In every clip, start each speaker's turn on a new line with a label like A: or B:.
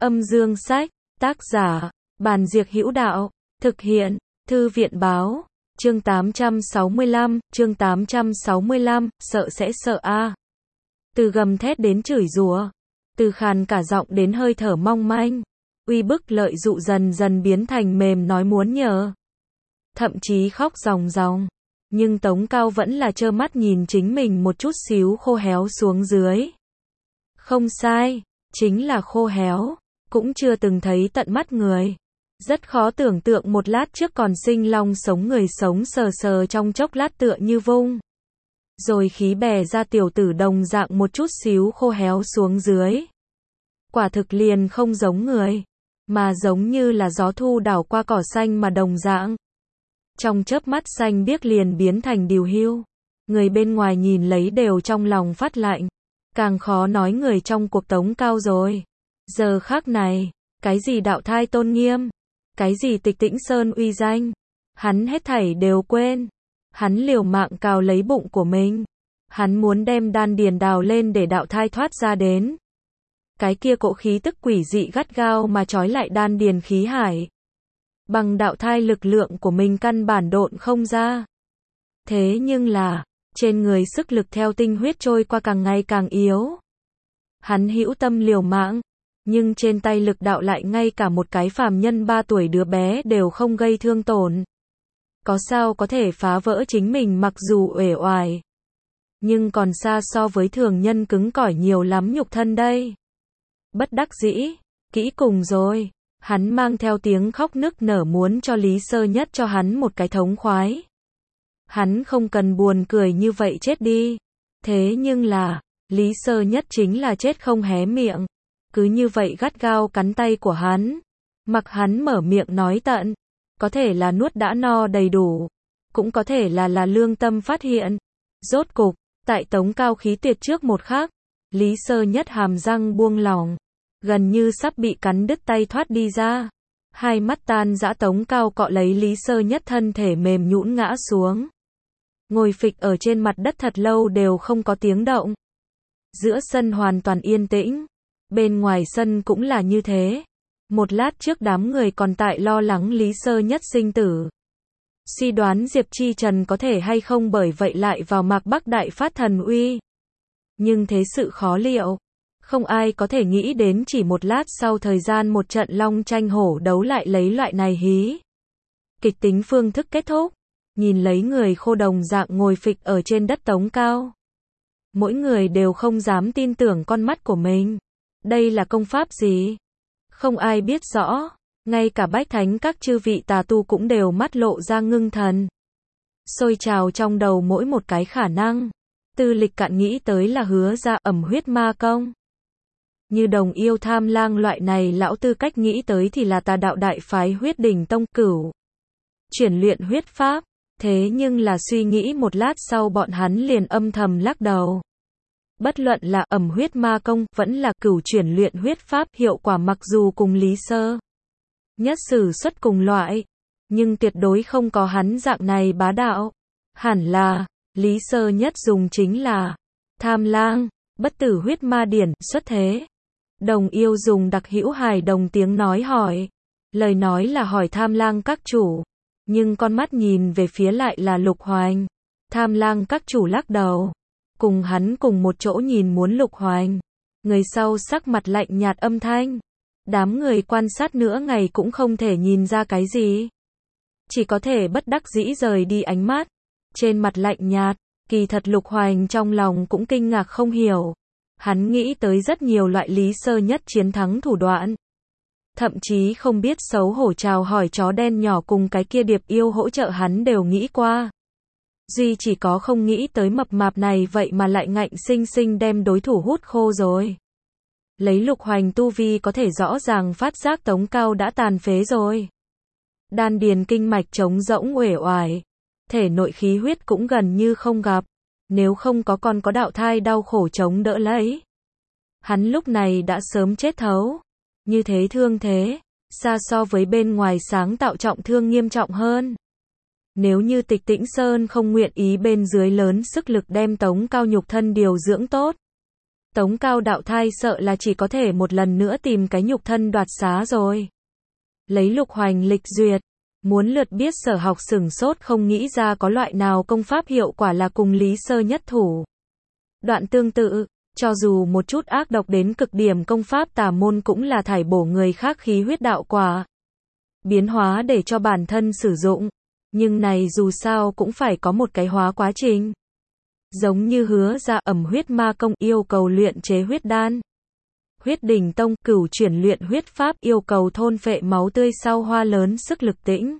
A: Âm dương sách, tác giả, Bàn Diệc Hữu Đạo, thực hiện, Thư viện báo, chương 865, sợ sẽ sợ a. Từ gầm thét đến chửi rủa, từ khàn cả giọng đến hơi thở mong manh, uy bức lợi dụ dần dần biến thành mềm nói muốn nhờ. Thậm chí khóc ròng ròng, nhưng Tống Cao vẫn là trơ mắt nhìn chính mình một chút xíu khô héo xuống dưới. Không sai, chính là khô héo, cũng chưa từng thấy tận mắt người. Rất khó tưởng tượng một lát trước còn sinh long sống người sống sờ sờ trong chốc lát tựa như vung. Rồi khí bè ra tiểu tử đồng dạng một chút xíu khô héo xuống dưới. Quả thực liền không giống người, mà giống như là gió thu đảo qua cỏ xanh mà đồng dạng. Trong chớp mắt xanh biếc liền biến thành điều hưu. Người bên ngoài nhìn lấy đều trong lòng phát lạnh. Càng khó nói người trong cuộc Tống Cao rồi. Giờ khắc này, cái gì đạo thai tôn nghiêm, cái gì Tịch Tĩnh Sơn uy danh, hắn hết thảy đều quên. Hắn liều mạng cào lấy bụng của mình. Hắn muốn đem đan điền đào lên để đạo thai thoát ra đến. Cái kia cỗ khí tức quỷ dị gắt gao mà trói lại đan điền khí hải. Bằng đạo thai lực lượng của mình căn bản độn không ra. Thế nhưng là, trên người sức lực theo tinh huyết trôi qua càng ngày càng yếu. Hắn hữu tâm liều mạng, nhưng trên tay lực đạo lại ngay cả một cái phàm nhân 3 tuổi đứa bé đều không gây thương tổn. Có sao có thể phá vỡ chính mình mặc dù uể oải, nhưng còn xa so với thường nhân cứng cỏi nhiều lắm nhục thân đây. Bất đắc dĩ, kỹ cùng rồi. Hắn mang theo tiếng khóc nức nở muốn cho Lý Sơ Nhất cho hắn một cái thống khoái. Hắn không cần buồn cười như vậy chết đi. Thế nhưng là, Lý Sơ Nhất chính là chết không hé miệng. Cứ như vậy gắt gao cắn tay của hắn. Mặc hắn mở miệng nói tận. Có thể là nuốt đã no đầy đủ. Cũng có thể là lương tâm phát hiện. Rốt cục, tại Tống Cao khí tuyệt trước một khắc, Lý Sơ Nhất hàm răng buông lỏng. Gần như sắp bị cắn đứt tay thoát đi ra. Hai mắt tan dã Tống Cao cọ lấy Lý Sơ Nhất thân thể mềm nhũn ngã xuống. Ngồi phịch ở trên mặt đất thật lâu đều không có tiếng động. Giữa sân hoàn toàn yên tĩnh. Bên ngoài sân cũng là như thế. Một lát trước đám người còn tại lo lắng Lý Sơ Nhất sinh tử. Suy đoán Diệp Chi Trần có thể hay không bởi vậy lại vào Mạc Bắc đại phát thần uy. Nhưng thế sự khó liệu. Không ai có thể nghĩ đến chỉ một lát sau thời gian một trận long tranh hổ đấu lại lấy loại này hí. Kịch tính phương thức kết thúc. Nhìn lấy người khô đồng dạng ngồi phịch ở trên đất Tống Cao. Mỗi người đều không dám tin tưởng con mắt của mình. Đây là công pháp gì? Không ai biết rõ. Ngay cả bách thánh các chư vị tà tu cũng đều mắt lộ ra ngưng thần. Sôi trào trong đầu mỗi một cái khả năng. Tư Lịch cạn nghĩ tới là Hứa ra ẩm huyết ma công. Như Đồng Yêu Tham Lang loại này lão tư cách nghĩ tới thì là tà đạo đại phái Huyết Đỉnh Tông Cửu. Chuyển luyện huyết pháp. Thế nhưng là suy nghĩ một lát sau bọn hắn liền âm thầm lắc đầu. Bất luận là ẩm huyết ma công, vẫn là Cửu chuyển luyện huyết pháp hiệu quả mặc dù cùng Lý Sơ Nhất sử xuất cùng loại. Nhưng tuyệt đối không có hắn dạng này bá đạo. Hẳn là, Lý Sơ Nhất dùng chính là Tham Lang, bất tử huyết ma điển, xuất thế. Đồng Yêu dùng đặc hữu hài đồng tiếng nói hỏi. Lời nói là hỏi Tham Lang các chủ. Nhưng con mắt nhìn về phía lại là Lục Hoành. Tham Lang các chủ lắc đầu. Cùng hắn cùng một chỗ nhìn muốn Lục Hoành. Người sau sắc mặt lạnh nhạt âm thanh. Đám người quan sát nửa ngày cũng không thể nhìn ra cái gì. Chỉ có thể bất đắc dĩ rời đi ánh mắt. Trên mặt lạnh nhạt, kỳ thật Lục Hoành trong lòng cũng kinh ngạc không hiểu. Hắn nghĩ tới rất nhiều loại Lý Sơ Nhất chiến thắng thủ đoạn. Thậm chí không biết xấu hổ chào hỏi chó đen nhỏ cùng cái kia điệp yêu hỗ trợ hắn đều nghĩ qua. Duy chỉ có không nghĩ tới mập mạp này vậy mà lại ngạnh sinh sinh đem đối thủ hút khô rồi. Lấy Lục Hoành tu vi có thể rõ ràng phát giác Tống Cao đã tàn phế rồi. Đan điền kinh mạch trống rỗng uể oải. Thể nội khí huyết cũng gần như không gặp. Nếu không có con có đạo thai đau khổ chống đỡ lấy. Hắn lúc này đã sớm chết thấu. Như thế thương thế, xa so với bên ngoài sáng tạo trọng thương nghiêm trọng hơn. Nếu như Tịch Tĩnh Sơn không nguyện ý bên dưới lớn sức lực đem Tống Cao nhục thân điều dưỡng tốt. Tống Cao đạo thai sợ là chỉ có thể một lần nữa tìm cái nhục thân đoạt xá rồi. Lấy Lục Hoành lịch duyệt, muốn lượt biết Sở Học sửng sốt không nghĩ ra có loại nào công pháp hiệu quả là cùng Lý Sơ nhất thủ. Đoạn tương tự, cho dù một chút ác độc đến cực điểm công pháp tà môn cũng là thải bổ người khác khí huyết đạo quả. Biến hóa để cho bản thân sử dụng, nhưng này dù sao cũng phải có một cái hóa quá trình. Giống như Hứa Ra Ẩm Huyết Ma Công yêu cầu luyện chế huyết đan. Huyết Đỉnh Tông Cửu chuyển luyện huyết pháp yêu cầu thôn phệ máu tươi sau hoa lớn sức lực tĩnh.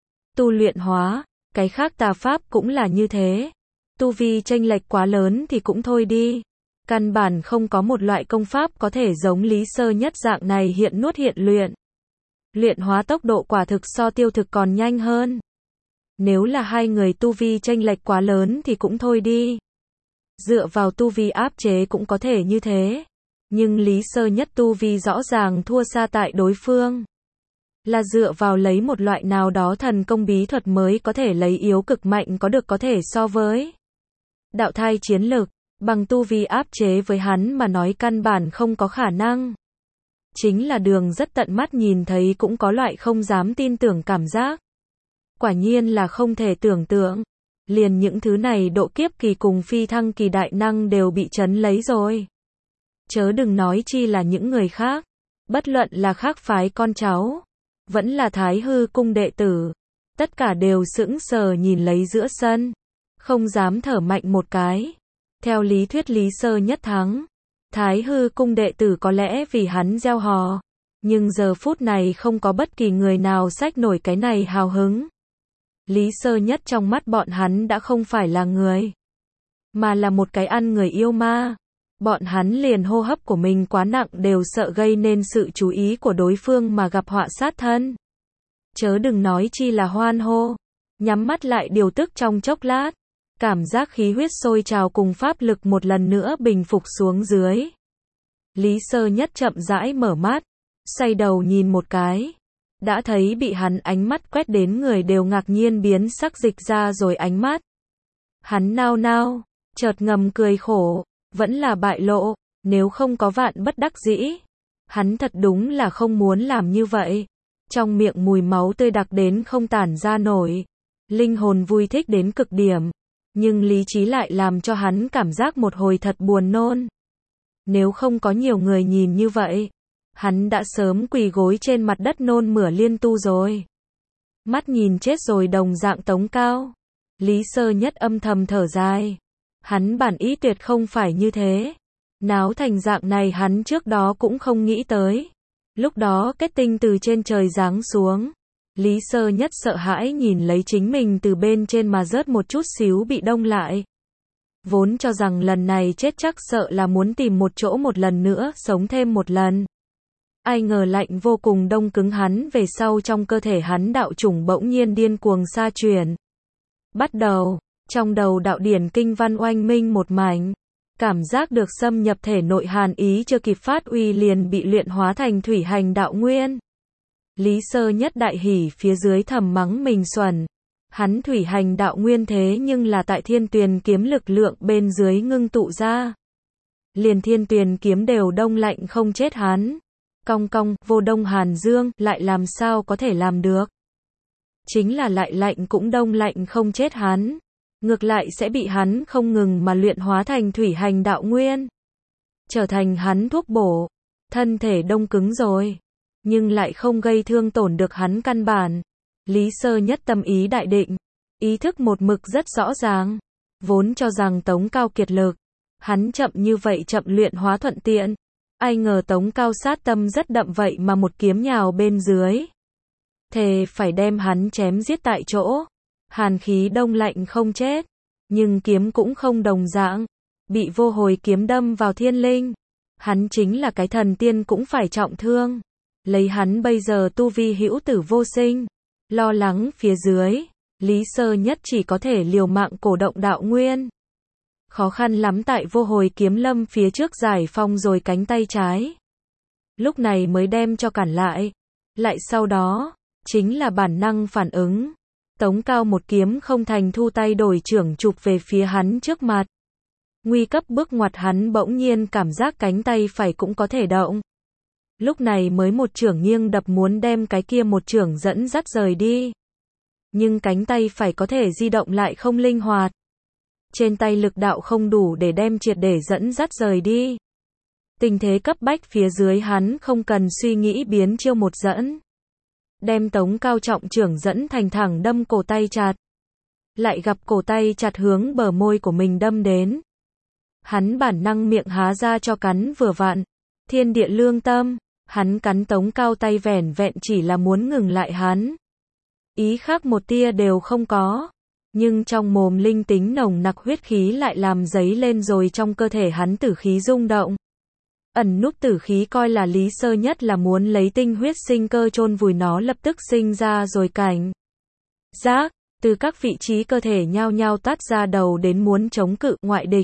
A: Tu luyện hóa, cái khác tà pháp cũng là như thế. Tu vi chênh lệch quá lớn thì cũng thôi đi. Căn bản không có một loại công pháp có thể giống Lý Sơ nhất dạng này hiện nuốt hiện luyện. Luyện hóa tốc độ quả thực so tiêu thực còn nhanh hơn. Nếu là hai người tu vi chênh lệch quá lớn thì cũng thôi đi. Dựa vào tu vi áp chế cũng có thể như thế. Nhưng Lý Sơ nhất tu vi rõ ràng thua xa tại đối phương. Là dựa vào lấy một loại nào đó thần công bí thuật mới có thể lấy yếu cực mạnh có thể so với. Đạo thai chiến lực, bằng tu vi áp chế với hắn mà nói căn bản không có khả năng. Chính là Đường rất tận mắt nhìn thấy cũng có loại không dám tin tưởng cảm giác. Quả nhiên là không thể tưởng tượng. Liền những thứ này độ kiếp kỳ cùng phi thăng kỳ đại năng đều bị trấn lấy rồi. Chớ đừng nói chi là những người khác. Bất luận là khác phái con cháu, vẫn là Thái Hư cung đệ tử. Tất cả đều sững sờ nhìn lấy giữa sân. Không dám thở mạnh một cái. Theo lý thuyết Lý Sơ nhất thắng. Thái Hư cung đệ tử có lẽ vì hắn gieo hò. Nhưng giờ phút này không có bất kỳ người nào xách nổi cái này hào hứng. Lý Sơ nhất trong mắt bọn hắn đã không phải là người, mà là một cái ăn người yêu ma. Bọn hắn liền hô hấp của mình quá nặng đều sợ gây nên sự chú ý của đối phương mà gặp họa sát thân. Chớ đừng nói chi là hoan hô. Nhắm mắt lại điều tức trong chốc lát. Cảm giác khí huyết sôi trào cùng pháp lực một lần nữa bình phục xuống dưới. Lý Sơ nhất chậm rãi mở mắt, xoay đầu nhìn một cái. Đã thấy bị hắn ánh mắt quét đến người đều ngạc nhiên biến sắc dịch ra rồi ánh mắt. Hắn nao nao, chợt ngầm cười khổ, vẫn là bại lộ, nếu không có vạn bất đắc dĩ. Hắn thật đúng là không muốn làm như vậy. Trong miệng mùi máu tươi đặc đến không tản ra nổi. Linh hồn vui thích đến cực điểm. Nhưng lý trí lại làm cho hắn cảm giác một hồi thật buồn nôn. Nếu không có nhiều người nhìn như vậy, hắn đã sớm quỳ gối trên mặt đất nôn mửa liên tu rồi. Mắt nhìn chết rồi đồng dạng Tống Cao. Lý Sơ nhất âm thầm thở dài. Hắn bản ý tuyệt không phải như thế. Náo thành dạng này hắn trước đó cũng không nghĩ tới. Lúc đó kết tinh từ trên trời giáng xuống. Lý Sơ nhất sợ hãi nhìn lấy chính mình từ bên trên mà rớt một chút xíu bị đông lại. Vốn cho rằng lần này chết chắc sợ là muốn tìm một chỗ một lần nữa sống thêm một lần. Ai ngờ lạnh vô cùng đông cứng hắn về sau trong cơ thể hắn đạo chủng bỗng nhiên điên cuồng xa chuyển. Bắt đầu, trong đầu đạo điển kinh văn oanh minh một mảnh. Cảm giác được xâm nhập thể nội hàn ý chưa kịp phát uy liền bị luyện hóa thành thủy hành đạo nguyên. Lý Sơ nhất đại hỉ phía dưới thầm mắng mình xuẩn. Hắn thủy hành đạo nguyên thế nhưng là tại Thiên Tuyền kiếm lực lượng bên dưới ngưng tụ ra. Liền Thiên Tuyền kiếm đều đông lạnh không chết hắn. Cong cong, vô đông hàn dương, lại làm sao có thể làm được. Chính là lại lạnh cũng đông lạnh không chết hắn. Ngược lại sẽ bị hắn không ngừng mà luyện hóa thành thủy hành đạo nguyên. Trở thành hắn thuốc bổ. Thân thể đông cứng rồi. Nhưng lại không gây thương tổn được hắn căn bản. Lý Sơ nhất tâm ý đại định. Ý thức một mực rất rõ ràng. Vốn cho rằng Tống Cao kiệt lực. Hắn chậm như vậy chậm luyện hóa thuận tiện. Ai ngờ Tống Cao sát tâm rất đậm vậy mà một kiếm nhào bên dưới. Thề phải đem hắn chém giết tại chỗ. Hàn khí đông lạnh không chết. Nhưng kiếm cũng không đồng dạng. Bị vô hồi kiếm đâm vào thiên linh. Hắn chính là cái thần tiên cũng phải trọng thương. Lấy hắn bây giờ tu vi hữu tử vô sinh. Lo lắng phía dưới. Lý Sơ nhất chỉ có thể liều mạng cổ động đạo nguyên. Khó khăn lắm tại vô hồi kiếm lâm phía trước giải phong rồi cánh tay trái. Lúc này mới đem cho cản lại. Lại sau đó, chính là bản năng phản ứng. Tống Cao một kiếm không thành thu tay đổi trưởng chụp về phía hắn trước mặt. Nguy cấp bước ngoặt hắn bỗng nhiên cảm giác cánh tay phải cũng có thể động. Lúc này mới một chưởng nghiêng đập muốn đem cái kia một chưởng dẫn dắt rời đi. Nhưng cánh tay phải có thể di động lại không linh hoạt. Trên tay lực đạo không đủ để đem triệt để dẫn dắt rời đi. Tình thế cấp bách phía dưới hắn không cần suy nghĩ biến chiêu một dẫn. Đem Tống Cao trọng chưởng dẫn thành thẳng đâm cổ tay chặt. Lại gặp cổ tay chặt hướng bờ môi của mình đâm đến. Hắn bản năng miệng há ra cho cắn vừa vặn. Thiên địa lương tâm, hắn cắn Tống Cao tay vẻn vẹn chỉ là muốn ngừng lại hắn. Ý khác một tia đều không có. Nhưng trong mồm linh tính nồng nặc huyết khí lại làm dấy lên rồi trong cơ thể hắn tử khí rung động. Ẩn núp tử khí coi là Lý Sơ Nhất là muốn lấy tinh huyết sinh cơ chôn vùi nó lập tức sinh ra rồi cảnh giác, từ các vị trí cơ thể nhao nhao toát ra đầu đến muốn chống cự ngoại địch.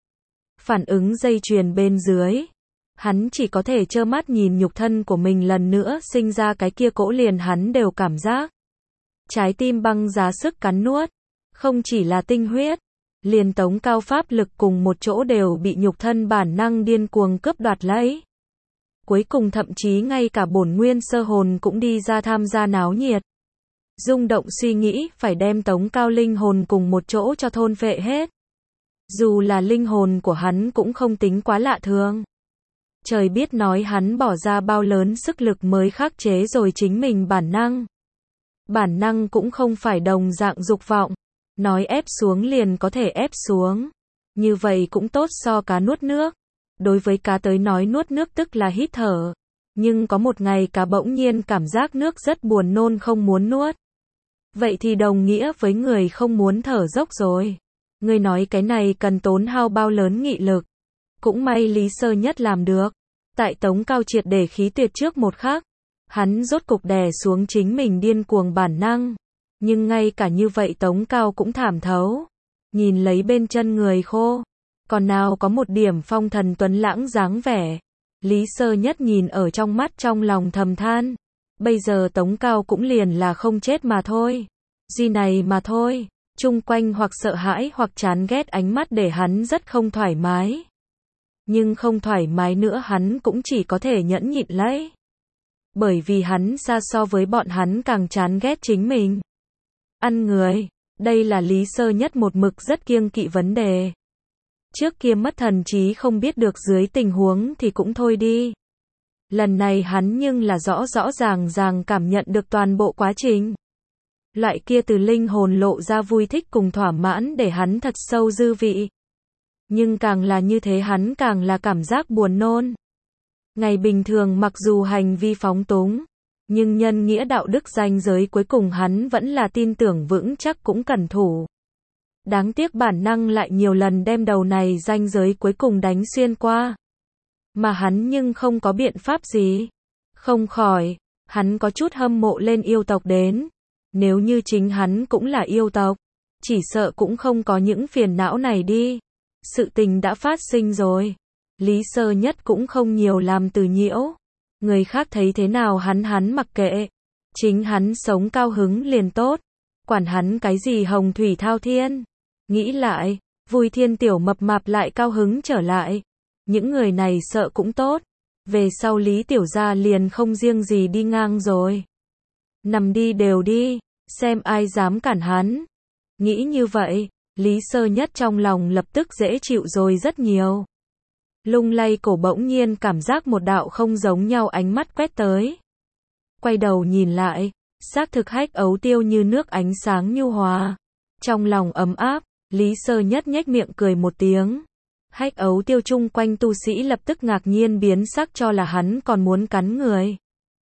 A: Phản ứng dây chuyền bên dưới. Hắn chỉ có thể trơ mắt nhìn nhục thân của mình lần nữa sinh ra cái kia cỗ liền hắn đều cảm giác. Trái tim băng giá sức cắn nuốt. Không chỉ là tinh huyết. Liền Tống Cao pháp lực cùng một chỗ đều bị nhục thân bản năng điên cuồng cướp đoạt lấy. Cuối cùng thậm chí ngay cả bổn nguyên sơ hồn cũng đi ra tham gia náo nhiệt. Rung động suy nghĩ phải đem Tống Cao linh hồn cùng một chỗ cho thôn phệ hết. Dù là linh hồn của hắn cũng không tính quá lạ thường. Trời biết nói hắn bỏ ra bao lớn sức lực mới khắc chế rồi chính mình bản năng. Bản năng cũng không phải đồng dạng dục vọng. Nói ép xuống liền có thể ép xuống. Như vậy cũng tốt so cá nuốt nước. Đối với cá tới nói nuốt nước tức là hít thở. Nhưng có một ngày cá bỗng nhiên cảm giác nước rất buồn nôn không muốn nuốt. Vậy thì đồng nghĩa với người không muốn thở dốc rồi. Người nói cái này cần tốn hao bao lớn nghị lực. Cũng may Lý Sơ Nhất làm được. Tại Tống Cao triệt để khí tuyệt trước một khắc. Hắn rốt cục đè xuống chính mình điên cuồng bản năng. Nhưng ngay cả như vậy Tống Cao cũng thảm thấu. Nhìn lấy bên chân người khô. Còn nào có một điểm phong thần tuấn lãng dáng vẻ. Lý Sơ Nhất nhìn ở trong mắt trong lòng thầm than. Bây giờ Tống Cao cũng liền là không chết mà thôi. Duy này mà thôi. Chung quanh hoặc sợ hãi hoặc chán ghét ánh mắt để hắn rất không thoải mái. Nhưng không thoải mái nữa hắn cũng chỉ có thể nhẫn nhịn lấy. Bởi vì hắn xa so với bọn hắn càng chán ghét chính mình. Ăn người, đây là Lý Sơ Nhất một mực rất kiêng kỵ vấn đề. Trước kia mất thần trí không biết được dưới tình huống thì cũng thôi đi. Lần này hắn nhưng là rõ rõ ràng cảm nhận được toàn bộ quá trình. Loại kia từ linh hồn lộ ra vui thích cùng thỏa mãn để hắn thật sâu dư vị. Nhưng càng là như thế hắn càng là cảm giác buồn nôn. Ngày bình thường mặc dù hành vi phóng túng, nhưng nhân nghĩa đạo đức ranh giới cuối cùng hắn vẫn là tin tưởng vững chắc cũng cẩn thủ. Đáng tiếc bản năng lại nhiều lần đem đầu này ranh giới cuối cùng đánh xuyên qua. Mà hắn nhưng không có biện pháp gì. Không khỏi, hắn có chút hâm mộ lên yêu tộc đến. Nếu như chính hắn cũng là yêu tộc, chỉ sợ cũng không có những phiền não này đi. Sự tình đã phát sinh rồi. Lý Sơ Nhất cũng không nhiều làm từ nhiễu. Người khác thấy thế nào hắn mặc kệ. Chính hắn sống cao hứng liền tốt. Quản hắn cái gì hồng thủy thao thiên. Nghĩ lại, Vui Thiên tiểu mập mạp lại cao hứng trở lại. Những người này sợ cũng tốt. Về sau Lý tiểu gia liền không riêng gì đi ngang rồi. Nằm đi đều đi, xem ai dám cản hắn. Nghĩ như vậy, Lý Sơ Nhất trong lòng lập tức dễ chịu rồi rất nhiều. Lung lay cổ bỗng nhiên cảm giác một đạo không giống nhau ánh mắt quét tới. Quay đầu nhìn lại, xác thực Hách Ấu Tiêu như nước ánh sáng nhu hòa. Trong lòng ấm áp, Lý Sơ Nhất nhếch miệng cười một tiếng. Hách Ấu Tiêu chung quanh tu sĩ lập tức ngạc nhiên biến sắc cho là hắn còn muốn cắn người.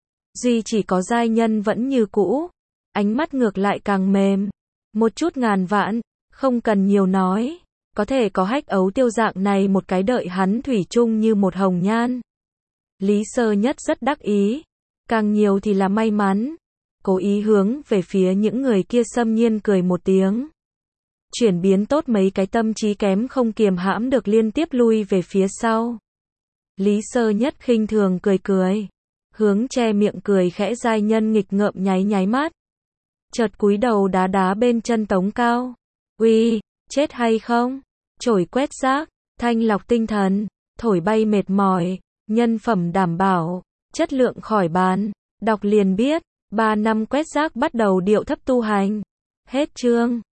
A: Duy chỉ có giai nhân vẫn như cũ, ánh mắt ngược lại càng mềm. Một chút ngàn vạn, không cần nhiều nói. Có thể có Hách Ấu Tiêu dạng này một cái đợi hắn thủy chung như một hồng nhan. Lý Sơ Nhất rất đắc ý. Càng nhiều thì là may mắn. Cố ý hướng về phía những người kia xâm nhiên cười một tiếng. Chuyển biến tốt mấy cái tâm trí kém không kiềm hãm được liên tiếp lui về phía sau. Lý Sơ Nhất khinh thường cười cười. Hướng che miệng cười khẽ giai nhân nghịch ngợm nháy mắt. Chợt cúi đầu đá đá bên chân Tống Cao. Uy, chết hay không? Chổi quét rác, thanh lọc tinh thần, thổi bay mệt mỏi, nhân phẩm đảm bảo, chất lượng khỏi bàn. Đọc liền biết, 3 năm quét rác bắt đầu điệu thấp tu hành. Hết chương.